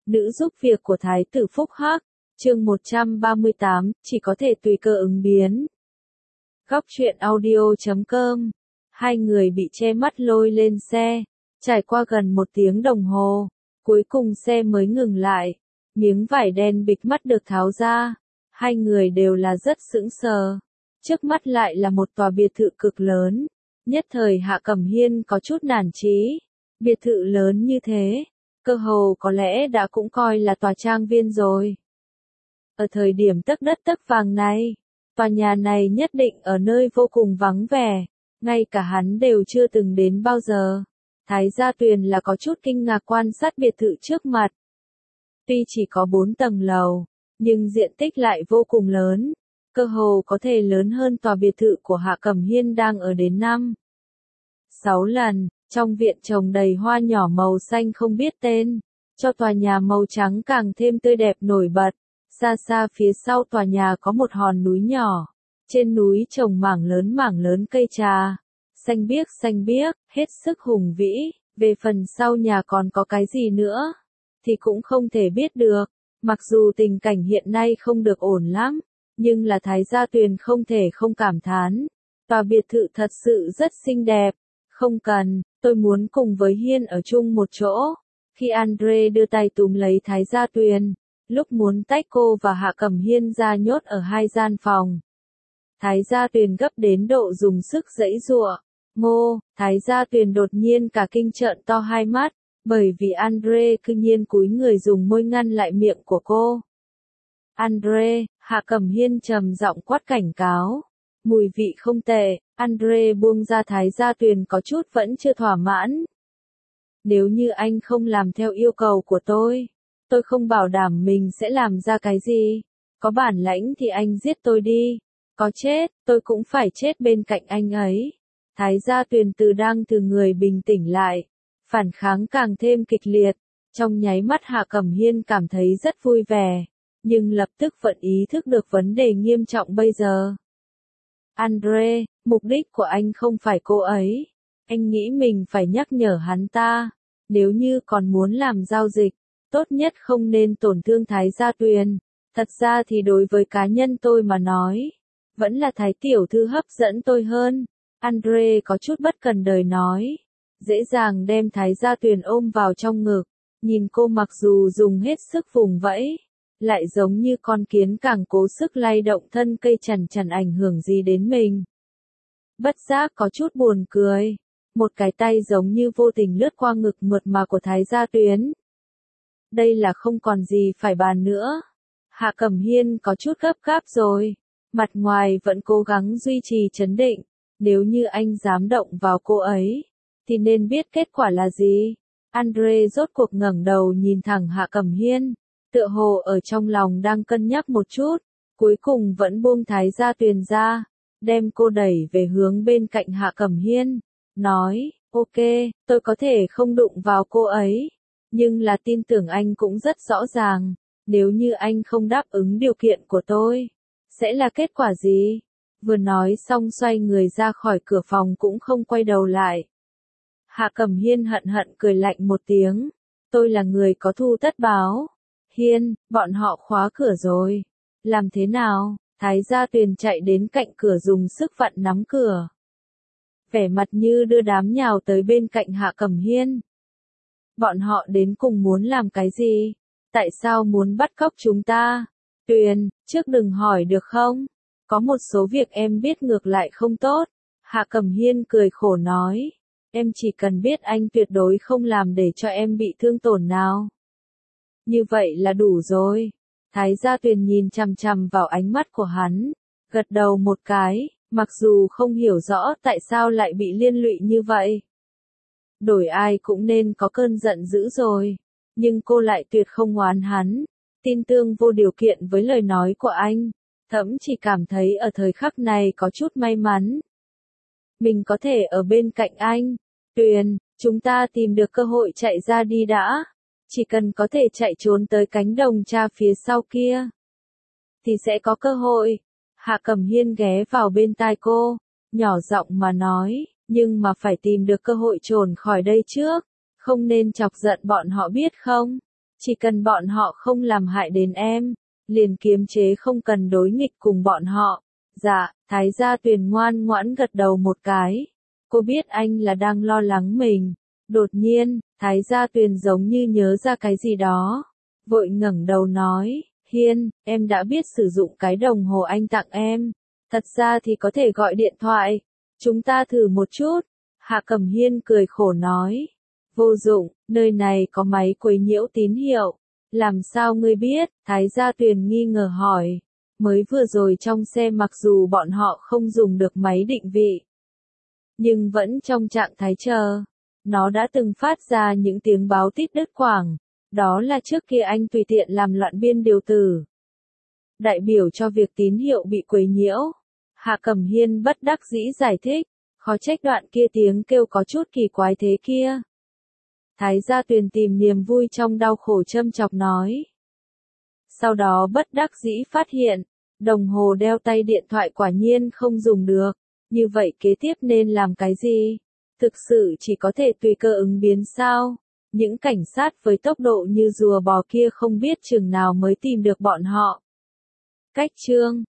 Nữ giúp việc của Thái tử Phúc Hắc, chương 138, chỉ có thể tùy cơ ứng biến. Góc truyện audio.com. Hai người bị che mắt lôi lên xe, trải qua gần 1 tiếng đồng hồ, cuối cùng xe mới ngừng lại, miếng vải đen bịt mắt được tháo ra, hai người đều là rất sững sờ. Trước mắt lại là một tòa biệt thự cực lớn, nhất thời Hạ Cẩm Hiên có chút nản chí, biệt thự lớn như thế, cơ hồ có lẽ đã cũng coi là tòa trang viên rồi. Ở thời điểm tấc đất tấc vàng này, tòa nhà này nhất định ở nơi vô cùng vắng vẻ, ngay cả hắn đều chưa từng đến bao giờ. Thái Gia Tuyền là có chút kinh ngạc quan sát biệt thự trước mặt. Tuy chỉ có 4 tầng lầu, nhưng diện tích lại vô cùng lớn, cơ hồ có thể lớn hơn tòa biệt thự của Hạ Cẩm Hiên đang ở đến 5-6 lần. Trong viện trồng đầy hoa nhỏ màu xanh không biết tên, cho tòa nhà màu trắng càng thêm tươi đẹp nổi bật. Xa xa phía sau tòa nhà có một hòn núi nhỏ, trên núi trồng mảng lớn cây trà, xanh biếc, hết sức hùng vĩ. Về phần sau nhà còn có cái gì nữa, thì cũng không thể biết được. Mặc dù tình cảnh hiện nay không được ổn lắm, nhưng là Thái Gia Tuyền không thể không cảm thán. Tòa biệt thự thật sự rất xinh đẹp. Không cần, tôi muốn cùng với Hiên ở chung một chỗ. Khi Andre đưa tay túm lấy Thái Gia Tuyền, lúc muốn tách cô và Hạ Cẩm Hiên ra nhốt ở 2 gian phòng. Thái Gia Tuyền gấp đến độ dùng sức giãy giụa. Ngô, Thái Gia Tuyền đột nhiên cả kinh trợn to hai mắt, bởi vì Andre cư nhiên cúi người dùng môi ngăn lại miệng của cô. Andre, Hạ Cẩm Hiên trầm giọng quát cảnh cáo. Mùi vị không tệ, Andre buông ra Thái Gia Tuyền có chút vẫn chưa thỏa mãn. Nếu như anh không làm theo yêu cầu của tôi không bảo đảm mình sẽ làm ra cái gì. Có bản lãnh thì anh giết tôi đi. Có chết, tôi cũng phải chết bên cạnh anh ấy. Thái Gia Tuyền từ người bình tĩnh lại, phản kháng càng thêm kịch liệt. Trong nháy mắt Hạ Cẩm Hiên cảm thấy rất vui vẻ, nhưng lập tức vẫn ý thức được vấn đề nghiêm trọng bây giờ. Andre, mục đích của anh không phải cô ấy. Anh nghĩ mình phải nhắc nhở hắn ta. Nếu như còn muốn làm giao dịch, tốt nhất không nên tổn thương Thái Gia Tuyền. Thật ra thì đối với cá nhân tôi mà nói, vẫn là Thái tiểu thư hấp dẫn tôi hơn. Andre có chút bất cần đời nói. Dễ dàng đem Thái Gia Tuyền ôm vào trong ngực. Nhìn cô mặc dù dùng hết sức vùng vẫy, lại giống như con kiến càng cố sức lay động thân cây chẳng ảnh hưởng gì đến mình. Bất giác có chút buồn cười. Một cái tay giống như vô tình lướt qua ngực mượt mà của Thái Gia Tuyền. Đây là không còn gì phải bàn nữa. Hạ Cẩm Hiên có chút gấp gáp rồi. Mặt ngoài vẫn cố gắng duy trì trấn định. Nếu như anh dám động vào cô ấy, thì nên biết kết quả là gì. Andre rốt cuộc ngẩng đầu nhìn thẳng Hạ Cẩm Hiên, tựa hồ ở trong lòng đang cân nhắc một chút, cuối cùng vẫn buông Thái Gia Tuyền ra, đem cô đẩy về hướng bên cạnh Hạ Cẩm Hiên, nói, ok, tôi có thể không đụng vào cô ấy, nhưng là tin tưởng anh cũng rất rõ ràng, nếu như anh không đáp ứng điều kiện của tôi, sẽ là kết quả gì? Vừa nói xong xoay người ra khỏi cửa phòng cũng không quay đầu lại. Hạ Cẩm Hiên hận cười lạnh một tiếng. Tôi là người có thù tất báo. Hiên, bọn họ khóa cửa rồi. Làm thế nào? Thái Gia Tuyền chạy đến cạnh cửa dùng sức vặn nắm cửa. Vẻ mặt như đưa đám nhào tới bên cạnh Hạ Cẩm Hiên. Bọn họ đến cùng muốn làm cái gì? Tại sao muốn bắt cóc chúng ta? Tuyền, trước đừng hỏi được không? Có một số việc em biết ngược lại không tốt. Hạ Cẩm Hiên cười khổ nói. Em chỉ cần biết anh tuyệt đối không làm để cho em bị thương tổn nào. Như vậy là đủ rồi. Thái Gia Tuyền nhìn chằm chằm vào ánh mắt của hắn, gật đầu một cái, mặc dù không hiểu rõ tại sao lại bị liên lụy như vậy. Đổi ai cũng nên có cơn giận dữ rồi, nhưng cô lại tuyệt không oán hắn, tin tưởng vô điều kiện với lời nói của anh, thậm chỉ cảm thấy ở thời khắc này có chút may mắn. Mình có thể ở bên cạnh anh. Tuyền, chúng ta tìm được cơ hội chạy ra đi đã. Chỉ cần có thể chạy trốn tới cánh đồng tra phía sau kia, thì sẽ có cơ hội. Hạ Cẩm Hiên ghé vào bên tai cô, nhỏ giọng mà nói, nhưng mà phải tìm được cơ hội trốn khỏi đây trước, không nên chọc giận bọn họ biết không? Chỉ cần bọn họ không làm hại đến em, liền kiềm chế không cần đối nghịch cùng bọn họ. Dạ, Thái Gia Tuyền ngoan ngoãn gật đầu một cái. Cô biết anh là đang lo lắng mình. Đột nhiên, Thái Gia Tuyền giống như nhớ ra cái gì đó. Vội ngẩng đầu nói, Hiên, em đã biết sử dụng cái đồng hồ anh tặng em. Thật ra thì có thể gọi điện thoại. Chúng ta thử một chút. Hạ Cẩm Hiên cười khổ nói. Vô dụng, nơi này có máy quấy nhiễu tín hiệu. Làm sao ngươi biết? Thái Gia Tuyền nghi ngờ hỏi. Mới vừa rồi trong xe mặc dù bọn họ không dùng được máy định vị, nhưng vẫn trong trạng thái chờ. Nó đã từng phát ra những tiếng báo tít đứt quãng. Đó là trước kia anh tùy tiện làm loạn biên điều tử. Đại biểu cho việc tín hiệu bị quấy nhiễu. Hạ Cẩm Hiên bất đắc dĩ giải thích. Khó trách đoạn kia tiếng kêu có chút kỳ quái thế kia. Thái Gia Tuyền tìm niềm vui trong đau khổ châm chọc nói. Sau đó bất đắc dĩ phát hiện, đồng hồ đeo tay điện thoại quả nhiên không dùng được. Như vậy kế tiếp nên làm cái gì? Thực sự chỉ có thể tùy cơ ứng biến sao? Những cảnh sát với tốc độ như rùa bò kia không biết chừng nào mới tìm được bọn họ. Cách chương